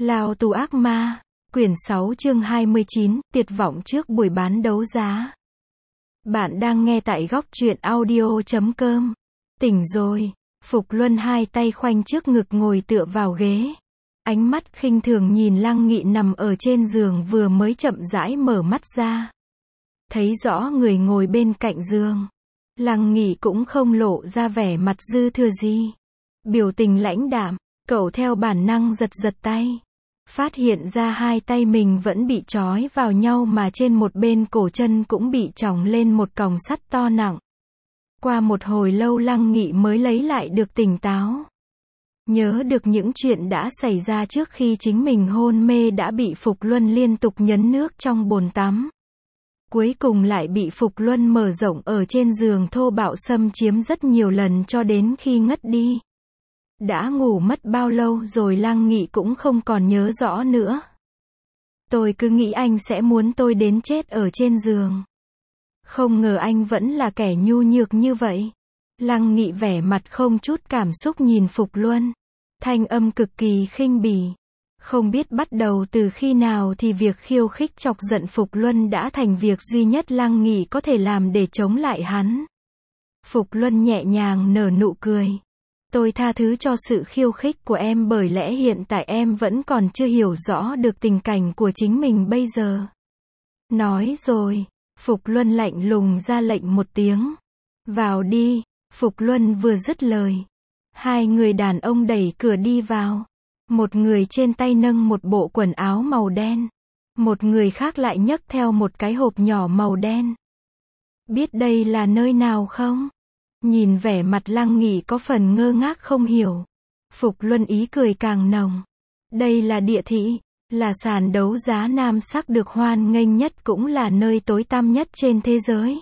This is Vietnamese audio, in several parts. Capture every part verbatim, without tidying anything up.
Lao tù ác ma, quyển sáu chương hai mươi chín, tuyệt vọng trước buổi bán đấu giá. Bạn đang nghe tại góc truyện audio chấm com. Tỉnh rồi, Phục Luân hai tay khoanh trước ngực ngồi tựa vào ghế. Ánh mắt khinh thường nhìn Lăng Nghị nằm ở trên giường vừa mới chậm rãi mở mắt ra. Thấy rõ người ngồi bên cạnh giường. Lăng Nghị cũng không lộ ra vẻ mặt dư thừa gì. Biểu tình lãnh đạm, cậu theo bản năng giật giật tay. Phát hiện ra hai tay mình vẫn bị trói vào nhau mà trên một bên cổ chân cũng bị chòng lên một còng sắt to nặng. Qua một hồi lâu Lăng Nghị mới lấy lại được tỉnh táo. Nhớ được những chuyện đã xảy ra trước khi chính mình hôn mê đã bị Phục Luân liên tục nhấn nước trong bồn tắm. Cuối cùng lại bị Phục Luân mở rộng ở trên giường thô bạo xâm chiếm rất nhiều lần cho đến khi ngất đi. Đã ngủ mất bao lâu rồi Lăng Nghị cũng không còn nhớ rõ nữa. Tôi cứ nghĩ anh sẽ muốn tôi đến chết ở trên giường. Không ngờ anh vẫn là kẻ nhu nhược như vậy. Lăng Nghị vẻ mặt không chút cảm xúc nhìn Phục Luân. Thanh âm cực kỳ khinh bỉ. Không biết bắt đầu từ khi nào thì việc khiêu khích chọc giận Phục Luân đã thành việc duy nhất Lăng Nghị có thể làm để chống lại hắn. Phục Luân nhẹ nhàng nở nụ cười. Tôi tha thứ cho sự khiêu khích của em bởi lẽ hiện tại em vẫn còn chưa hiểu rõ được tình cảnh của chính mình bây giờ. Nói rồi, Phục Luân lạnh lùng ra lệnh một tiếng. Vào đi, Phục Luân vừa dứt lời. Hai người đàn ông đẩy cửa đi vào. Một người trên tay nâng một bộ quần áo màu đen. Một người khác lại nhấc theo một cái hộp nhỏ màu đen. Biết đây là nơi nào không? Nhìn vẻ mặt Lăng Nghị có phần ngơ ngác không hiểu. Phục Luân ý cười càng nồng. Đây là địa thị, là sàn đấu giá nam sắc được hoan nghênh nhất cũng là nơi tối tăm nhất trên thế giới.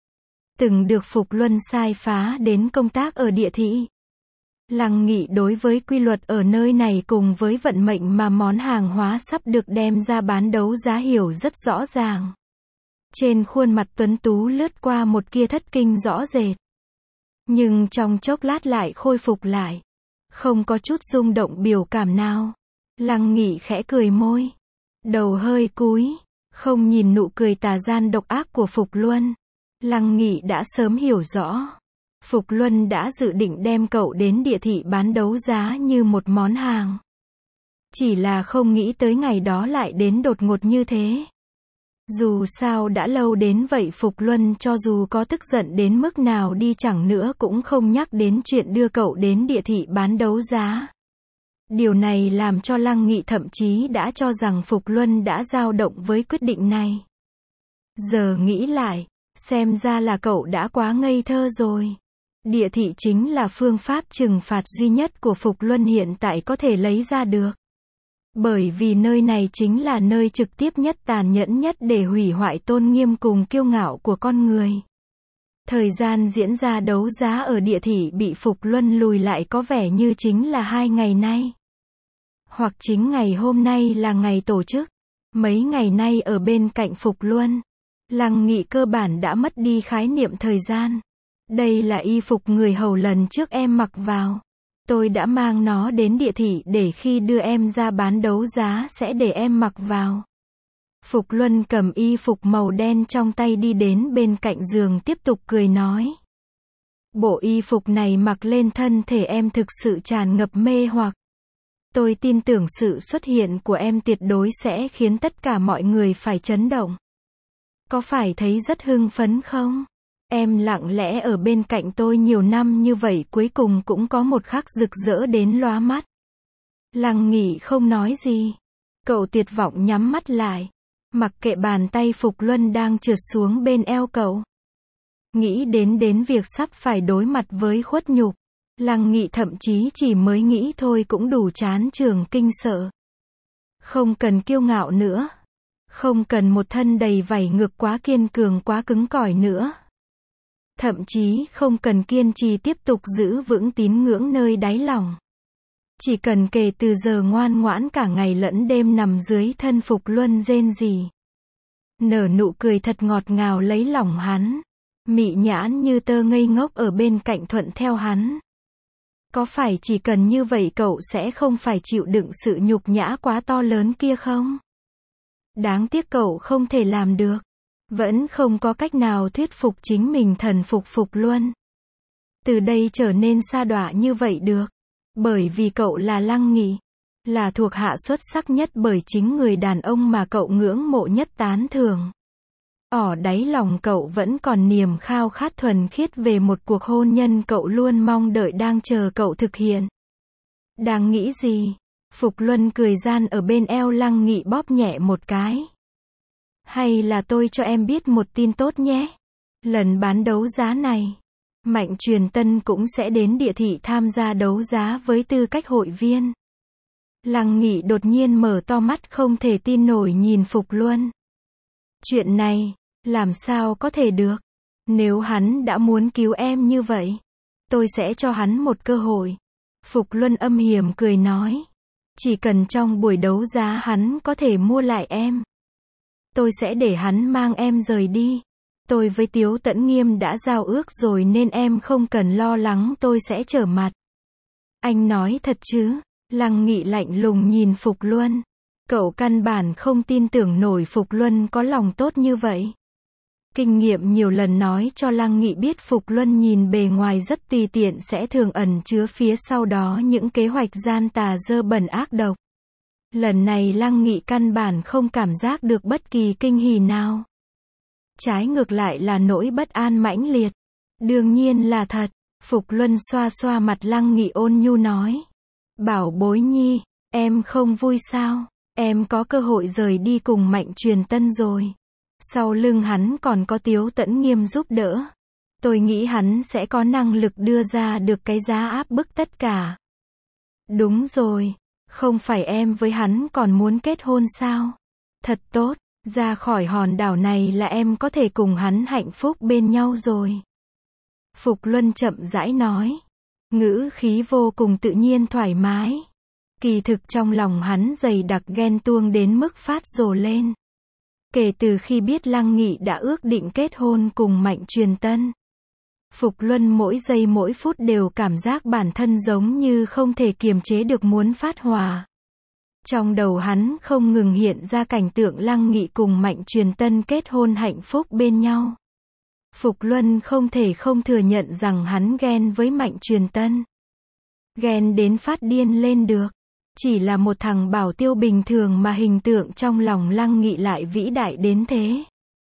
Từng được Phục Luân sai phá đến công tác ở địa thị. Lăng Nghị đối với quy luật ở nơi này cùng với vận mệnh mà món hàng hóa sắp được đem ra bán đấu giá hiểu rất rõ ràng. Trên khuôn mặt tuấn tú lướt qua một tia thất kinh rõ rệt. Nhưng trong chốc lát lại khôi phục lại. Không có chút rung động biểu cảm nào. Lăng Nghị khẽ cười môi. Đầu hơi cúi. Không nhìn nụ cười tà gian độc ác của Phục Luân. Lăng Nghị đã sớm hiểu rõ. Phục Luân đã dự định đem cậu đến địa thị bán đấu giá như một món hàng. Chỉ là không nghĩ tới ngày đó lại đến đột ngột như thế. Dù sao đã lâu đến vậy Phục Luân cho dù có tức giận đến mức nào đi chẳng nữa cũng không nhắc đến chuyện đưa cậu đến địa thị bán đấu giá. Điều này làm cho Lăng Nghị thậm chí đã cho rằng Phục Luân đã dao động với quyết định này. Giờ nghĩ lại, xem ra là cậu đã quá ngây thơ rồi. Địa thị chính là phương pháp trừng phạt duy nhất của Phục Luân hiện tại có thể lấy ra được. Bởi vì nơi này chính là nơi trực tiếp nhất tàn nhẫn nhất để hủy hoại tôn nghiêm cùng kiêu ngạo của con người. Thời gian diễn ra đấu giá ở địa thị bị Phục Luân lùi lại có vẻ như chính là hai ngày nay. Hoặc chính ngày hôm nay là ngày tổ chức. Mấy ngày nay ở bên cạnh Phục Luân, Lăng Nghị cơ bản đã mất đi khái niệm thời gian. Đây là y phục người hầu lần trước em mặc vào. Tôi đã mang nó đến địa thị để khi đưa em ra bán đấu giá sẽ để em mặc vào. Phục Luân cầm y phục màu đen trong tay đi đến bên cạnh giường tiếp tục cười nói. Bộ y phục này mặc lên thân thể em thực sự tràn ngập mê hoặc. Tôi tin tưởng sự xuất hiện của em tuyệt đối sẽ khiến tất cả mọi người phải chấn động. Có phải thấy rất hưng phấn không? Em lặng lẽ ở bên cạnh tôi nhiều năm như vậy cuối cùng cũng có một khắc rực rỡ đến lóa mắt. Lăng Nghị không nói gì. Cậu tuyệt vọng nhắm mắt lại. Mặc kệ bàn tay Phục Luân đang trượt xuống bên eo cậu. Nghĩ đến đến việc sắp phải đối mặt với khuất nhục. Lăng Nghị thậm chí chỉ mới nghĩ thôi cũng đủ chán trường kinh sợ. Không cần kiêu ngạo nữa. Không cần một thân đầy vảy ngực quá kiên cường quá cứng cỏi nữa. Thậm chí không cần kiên trì tiếp tục giữ vững tín ngưỡng nơi đáy lòng. Chỉ cần kể từ giờ ngoan ngoãn cả ngày lẫn đêm nằm dưới thân Phục Luân rên rỉ. Nở nụ cười thật ngọt ngào lấy lòng hắn. Mị nhãn như tơ ngây ngốc ở bên cạnh thuận theo hắn. Có phải chỉ cần như vậy cậu sẽ không phải chịu đựng sự nhục nhã quá to lớn kia không? Đáng tiếc cậu không thể làm được. Vẫn không có cách nào thuyết phục chính mình thần phục Phục Luân. Từ đây trở nên sa đọa như vậy được. Bởi vì cậu là Lăng Nghị. Là thuộc hạ xuất sắc nhất bởi chính người đàn ông mà cậu ngưỡng mộ nhất tán thưởng. Ở đáy lòng cậu vẫn còn niềm khao khát thuần khiết về một cuộc hôn nhân cậu luôn mong đợi đang chờ cậu thực hiện. Đang nghĩ gì? Phục Luân cười gian ở bên eo Lăng Nghị bóp nhẹ một cái. Hay là tôi cho em biết một tin tốt nhé. Lần bán đấu giá này, Mạnh Truyền Tân cũng sẽ đến địa thị tham gia đấu giá với tư cách hội viên. Lăng Nghị đột nhiên mở to mắt không thể tin nổi nhìn Phục Luân. Chuyện này, làm sao có thể được? Nếu hắn đã muốn cứu em như vậy, tôi sẽ cho hắn một cơ hội. Phục Luân âm hiểm cười nói. Chỉ cần trong buổi đấu giá hắn có thể mua lại em, tôi sẽ để hắn mang em rời đi. Tôi với Tiếu Tẫn Nghiêm đã giao ước rồi nên em không cần lo lắng tôi sẽ trở mặt. Anh nói thật chứ? Lăng Nghị lạnh lùng nhìn Phục Luân. Cậu căn bản không tin tưởng nổi Phục Luân có lòng tốt như vậy. Kinh nghiệm nhiều lần nói cho Lăng Nghị biết Phục Luân nhìn bề ngoài rất tùy tiện sẽ thường ẩn chứa phía sau đó những kế hoạch gian tà dơ bẩn ác độc. Lần này Lăng Nghị căn bản không cảm giác được bất kỳ kinh hỉ nào. Trái ngược lại là nỗi bất an mãnh liệt. Đương nhiên là thật. Phục Luân xoa xoa mặt Lăng Nghị ôn nhu nói. Bảo bối nhi, em không vui sao? Em có cơ hội rời đi cùng Mạnh Truyền Tân rồi. Sau lưng hắn còn có Tiếu Tẫn Nghiêm giúp đỡ. Tôi nghĩ hắn sẽ có năng lực đưa ra được cái giá áp bức tất cả. Đúng rồi, không phải em với hắn còn muốn kết hôn sao? Thật tốt, ra khỏi hòn đảo này là em có thể cùng hắn hạnh phúc bên nhau rồi. Phục Luân chậm rãi nói. Ngữ khí vô cùng tự nhiên thoải mái. Kỳ thực trong lòng hắn dày đặc ghen tuông đến mức phát rồ lên. Kể từ khi biết Lăng Nghị đã ước định kết hôn cùng Mạnh Truyền Tân, Phục Luân mỗi giây mỗi phút đều cảm giác bản thân giống như không thể kiềm chế được muốn phát hỏa. Trong đầu hắn không ngừng hiện ra cảnh tượng Lăng Nghị cùng Mạnh Truyền Tân kết hôn hạnh phúc bên nhau. Phục Luân không thể không thừa nhận rằng hắn ghen với Mạnh Truyền Tân. Ghen đến phát điên lên được. Chỉ là một thằng bảo tiêu bình thường mà hình tượng trong lòng Lăng Nghị lại vĩ đại đến thế.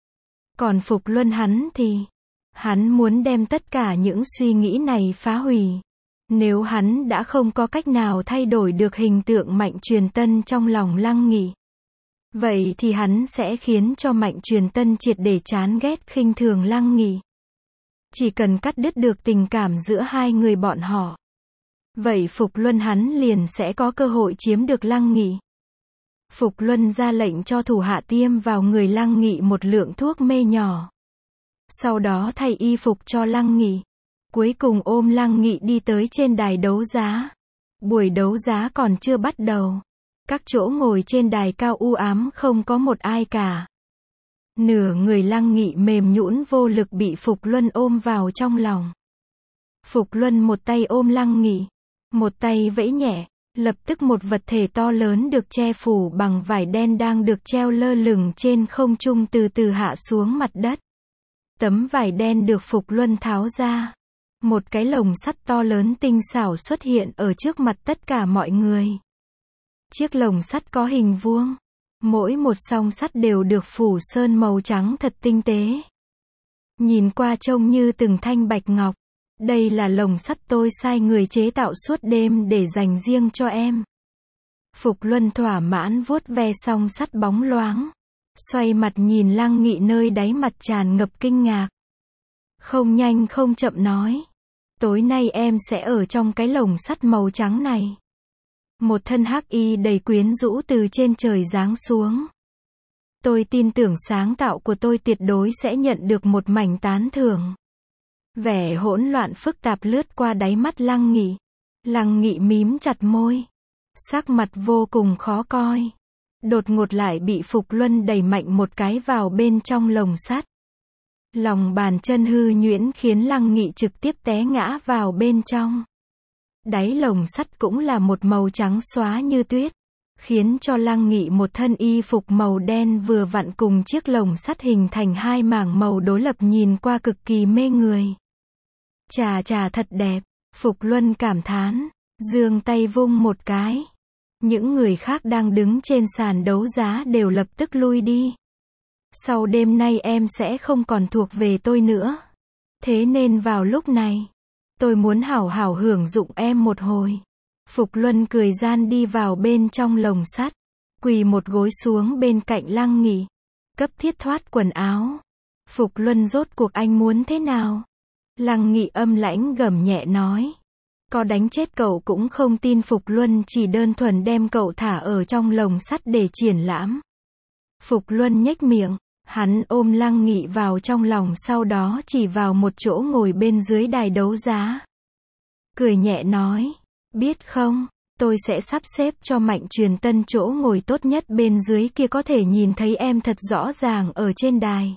Còn Phục Luân hắn thì, hắn muốn đem tất cả những suy nghĩ này phá hủy. Nếu hắn đã không có cách nào thay đổi được hình tượng Mạnh Truyền Tân trong lòng Lăng Nghị, vậy thì hắn sẽ khiến cho Mạnh Truyền Tân triệt để chán ghét khinh thường Lăng Nghị. Chỉ cần cắt đứt được tình cảm giữa hai người bọn họ, vậy Phục Luân hắn liền sẽ có cơ hội chiếm được Lăng Nghị. Phục Luân ra lệnh cho thủ hạ tiêm vào người Lăng Nghị một lượng thuốc mê nhỏ. Sau đó thay y phục cho Lăng Nghị. Cuối cùng ôm Lăng Nghị đi tới trên đài đấu giá. Buổi đấu giá còn chưa bắt đầu. Các chỗ ngồi trên đài cao u ám không có một ai cả. Nửa người Lăng Nghị mềm nhũn vô lực bị Phục Luân ôm vào trong lòng. Phục Luân một tay ôm Lăng Nghị, một tay vẫy nhẹ, lập tức một vật thể to lớn được che phủ bằng vải đen đang được treo lơ lửng trên không trung từ từ hạ xuống mặt đất. Tấm vải đen được Phục Luân tháo ra. Một cái lồng sắt to lớn tinh xảo xuất hiện ở trước mặt tất cả mọi người. Chiếc lồng sắt có hình vuông. Mỗi một song sắt đều được phủ sơn màu trắng thật tinh tế. Nhìn qua trông như từng thanh bạch ngọc. Đây là lồng sắt tôi sai người chế tạo suốt đêm để dành riêng cho em. Phục Luân thỏa mãn vuốt ve song sắt bóng loáng. Xoay mặt nhìn Lăng Nghị nơi đáy mặt tràn ngập kinh ngạc. Không nhanh không chậm nói. Tối nay em sẽ ở trong cái lồng sắt màu trắng này. Một thân hắc y đầy quyến rũ từ trên trời giáng xuống. Tôi tin tưởng sáng tạo của tôi tuyệt đối sẽ nhận được một mảnh tán thưởng. Vẻ hỗn loạn phức tạp lướt qua đáy mắt Lăng Nghị. Lăng Nghị mím chặt môi. Sắc mặt vô cùng khó coi. Đột ngột lại bị Phục Luân đẩy mạnh một cái vào bên trong lồng sắt. Lòng bàn chân hư nhuyễn khiến Lăng Nghị trực tiếp té ngã vào bên trong. Đáy lồng sắt cũng là một màu trắng xóa như tuyết, khiến cho Lăng Nghị một thân y phục màu đen vừa vặn cùng chiếc lồng sắt hình thành hai mảng màu đối lập nhìn qua cực kỳ mê người. Chà chà thật đẹp, Phục Luân cảm thán, giương tay vung một cái. Những người khác đang đứng trên sàn đấu giá đều lập tức lui đi. Sau đêm nay em sẽ không còn thuộc về tôi nữa. Thế nên vào lúc này, tôi muốn hảo hảo hưởng dụng em một hồi. Phục Luân cười gian đi vào bên trong lồng sắt, quỳ một gối xuống bên cạnh Lăng Nghị, cấp thiết thoát quần áo. Phục Luân rốt cuộc anh muốn thế nào? Lăng Nghị âm lãnh gầm nhẹ nói. Có đánh chết cậu cũng không tin Phục Luân chỉ đơn thuần đem cậu thả ở trong lồng sắt để triển lãm. Phục Luân nhếch miệng, hắn ôm Lăng Nghị vào trong lòng sau đó chỉ vào một chỗ ngồi bên dưới đài đấu giá. Cười nhẹ nói, biết không, tôi sẽ sắp xếp cho Mạnh Truyền Tân chỗ ngồi tốt nhất bên dưới kia có thể nhìn thấy em thật rõ ràng ở trên đài.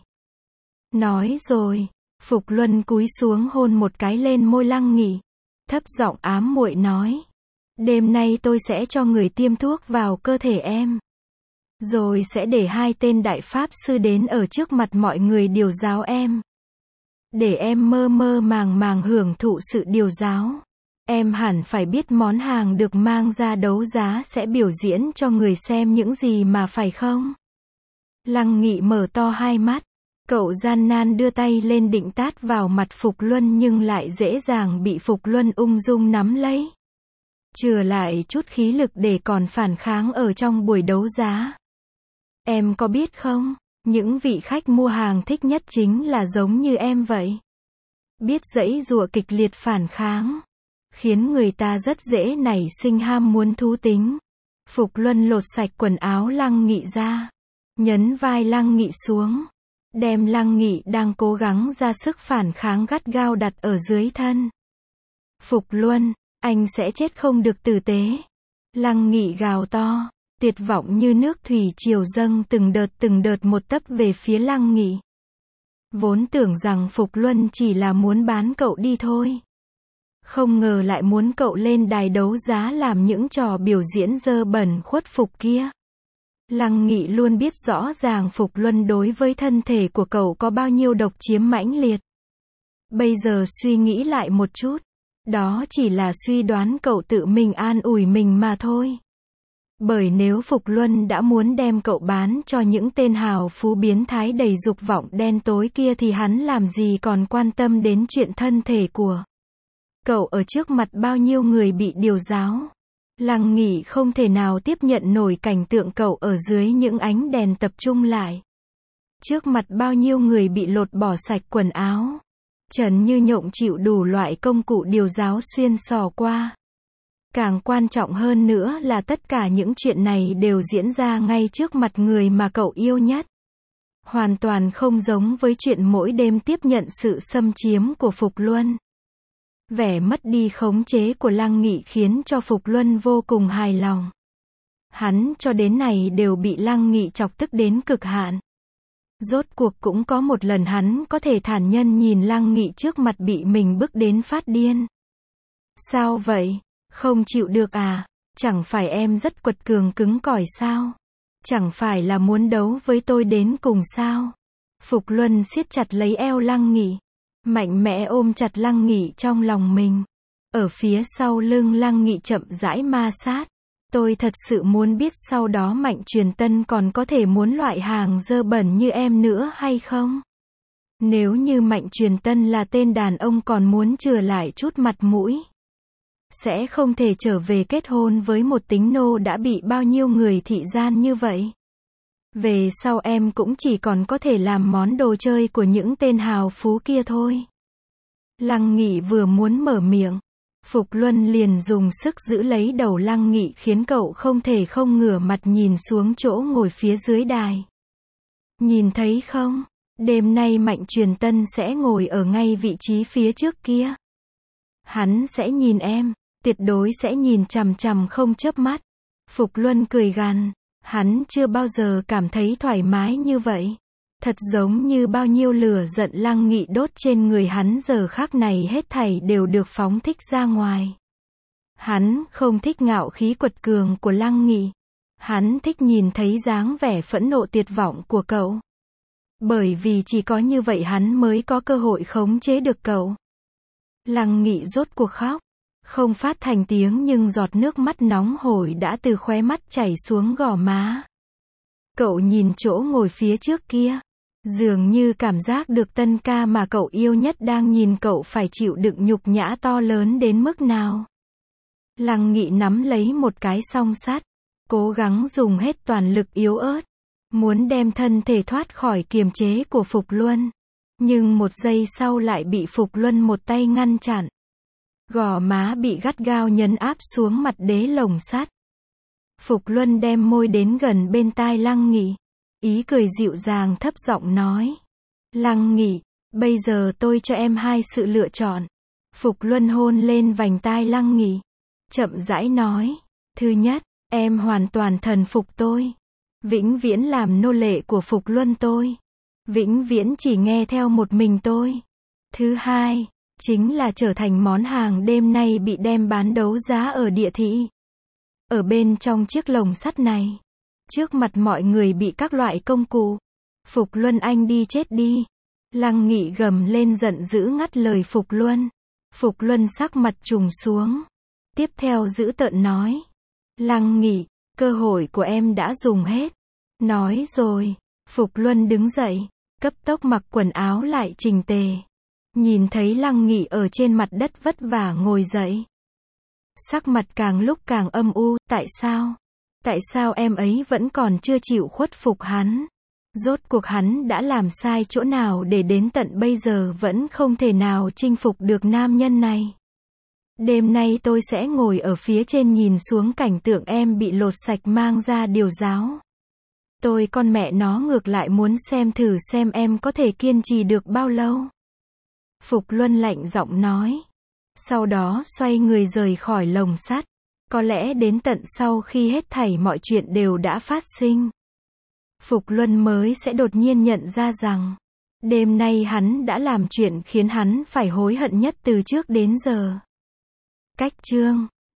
Nói rồi, Phục Luân cúi xuống hôn một cái lên môi Lăng Nghị, thấp giọng ám muội nói, đêm nay tôi sẽ cho người tiêm thuốc vào cơ thể em. Rồi sẽ để hai tên đại pháp sư đến ở trước mặt mọi người điều giáo em. Để em mơ mơ màng màng hưởng thụ sự điều giáo. Em hẳn phải biết món hàng được mang ra đấu giá sẽ biểu diễn cho người xem những gì mà phải không? Lăng Nghị mở to hai mắt. Cậu gian nan đưa tay lên định tát vào mặt Phục Luân nhưng lại dễ dàng bị Phục Luân ung dung nắm lấy. Chừa lại chút khí lực để còn phản kháng ở trong buổi đấu giá. Em có biết không, những vị khách mua hàng thích nhất chính là giống như em vậy. Biết giãy giụa kịch liệt phản kháng, khiến người ta rất dễ nảy sinh ham muốn thú tính. Phục Luân lột sạch quần áo Lăng Nghị ra, nhấn vai Lăng Nghị xuống, đem Lăng Nghị đang cố gắng ra sức phản kháng gắt gao đặt ở dưới thân. Phục Luân, anh sẽ chết không được tử tế. Lăng Nghị gào to, tuyệt vọng như nước thủy triều dâng từng đợt từng đợt một tấp về phía Lăng Nghị. Vốn tưởng rằng Phục Luân chỉ là muốn bán cậu đi thôi. Không ngờ lại muốn cậu lên đài đấu giá làm những trò biểu diễn dơ bẩn khuất phục kia. Lăng Nghị luôn biết rõ ràng Phục Luân đối với thân thể của cậu có bao nhiêu độc chiếm mãnh liệt. Bây giờ suy nghĩ lại một chút, đó chỉ là suy đoán cậu tự mình an ủi mình mà thôi. Bởi nếu Phục Luân đã muốn đem cậu bán cho những tên hào phú biến thái đầy dục vọng đen tối kia thì hắn làm gì còn quan tâm đến chuyện thân thể của cậu ở trước mặt bao nhiêu người bị điều giáo. Lăng Nghị không thể nào tiếp nhận nổi cảnh tượng cậu ở dưới những ánh đèn tập trung lại. Trước mặt bao nhiêu người bị lột bỏ sạch quần áo. Trần như nhộng chịu đủ loại công cụ điều giáo xuyên sò qua. Càng quan trọng hơn nữa là tất cả những chuyện này đều diễn ra ngay trước mặt người mà cậu yêu nhất. Hoàn toàn không giống với chuyện mỗi đêm tiếp nhận sự xâm chiếm của Phục Luân. Vẻ mất đi khống chế của Lăng Nghị khiến cho Phục Luân vô cùng hài lòng. Hắn cho đến này đều bị Lăng Nghị chọc tức đến cực hạn. Rốt cuộc cũng có một lần hắn có thể thản nhân nhìn Lăng Nghị trước mặt bị mình bức đến phát điên. Sao vậy? Không chịu được à? Chẳng phải em rất quật cường cứng cỏi sao? Chẳng phải là muốn đấu với tôi đến cùng sao? Phục Luân siết chặt lấy eo Lăng Nghị, mạnh mẽ ôm chặt Lăng Nghị trong lòng mình. Ở phía sau lưng Lăng Nghị chậm rãi ma sát. Tôi thật sự muốn biết sau đó Mạnh Truyền Tân còn có thể muốn loại hàng dơ bẩn như em nữa hay không? Nếu như Mạnh Truyền Tân là tên đàn ông còn muốn chừa lại chút mặt mũi, sẽ không thể trở về kết hôn với một tính nô đã bị bao nhiêu người thị gian như vậy. Về sau em cũng chỉ còn có thể làm món đồ chơi của những tên hào phú kia thôi. Lăng Nghị vừa muốn mở miệng, Phục Luân liền dùng sức giữ lấy đầu Lăng Nghị khiến cậu không thể không ngửa mặt nhìn xuống chỗ ngồi phía dưới đài. Nhìn thấy không? Đêm nay Mạnh Truyền Tân sẽ ngồi ở ngay vị trí phía trước kia. Hắn sẽ nhìn em, tuyệt đối sẽ nhìn chằm chằm không chớp mắt. Phục Luân cười gằn, hắn chưa bao giờ cảm thấy thoải mái như vậy. Thật giống như bao nhiêu lửa giận Lăng Nghị đốt trên người hắn giờ khắc này hết thảy đều được phóng thích ra ngoài. Hắn không thích ngạo khí quật cường của Lăng Nghị. Hắn thích nhìn thấy dáng vẻ phẫn nộ tuyệt vọng của cậu. Bởi vì chỉ có như vậy hắn mới có cơ hội khống chế được cậu. Lăng Nghị rốt cuộc khóc. Không phát thành tiếng nhưng giọt nước mắt nóng hổi đã từ khóe mắt chảy xuống gò má. Cậu nhìn chỗ ngồi phía trước kia. Dường như cảm giác được tân ca mà cậu yêu nhất đang nhìn cậu phải chịu đựng nhục nhã to lớn đến mức nào. Lăng Nghị nắm lấy một cái song sắt. Cố gắng dùng hết toàn lực yếu ớt. Muốn đem thân thể thoát khỏi kiềm chế của Phục Luân. Nhưng một giây sau lại bị Phục Luân một tay ngăn chặn. Gò má bị gắt gao nhấn áp xuống mặt đế lồng sắt. Phục Luân đem môi đến gần bên tai Lăng Nghị. Ý cười dịu dàng thấp giọng nói. Lăng Nghị, bây giờ tôi cho em hai sự lựa chọn. Phục Luân hôn lên vành tai Lăng Nghị. Chậm rãi nói. Thứ nhất, em hoàn toàn thần phục tôi. Vĩnh viễn làm nô lệ của Phục Luân tôi. Vĩnh viễn chỉ nghe theo một mình tôi. Thứ hai, chính là trở thành món hàng đêm nay bị đem bán đấu giá ở địa thị. Ở bên trong chiếc lồng sắt này. Trước mặt mọi người bị các loại công cụ. Phục Luân anh đi chết đi. Lăng Nghị gầm lên giận dữ ngắt lời Phục Luân. Phục Luân sắc mặt trùng xuống. Tiếp theo dữ tợn nói. Lăng Nghị, cơ hội của em đã dùng hết. Nói rồi. Phục Luân đứng dậy. Cấp tốc mặc quần áo lại chỉnh tề. Nhìn thấy Lăng Nghị ở trên mặt đất vất vả ngồi dậy. Sắc mặt càng lúc càng âm u. Tại sao? Tại sao em ấy vẫn còn chưa chịu khuất phục hắn? Rốt cuộc hắn đã làm sai chỗ nào để đến tận bây giờ vẫn không thể nào chinh phục được nam nhân này? Đêm nay tôi sẽ ngồi ở phía trên nhìn xuống cảnh tượng em bị lột sạch mang ra điều giáo. Tôi con mẹ nó ngược lại muốn xem thử xem em có thể kiên trì được bao lâu. Phục Luân lạnh giọng nói. Sau đó xoay người rời khỏi lồng sắt. Có lẽ đến tận sau khi hết thảy mọi chuyện đều đã phát sinh. Phục Luân mới sẽ đột nhiên nhận ra rằng. Đêm nay hắn đã làm chuyện khiến hắn phải hối hận nhất từ trước đến giờ. Cách chương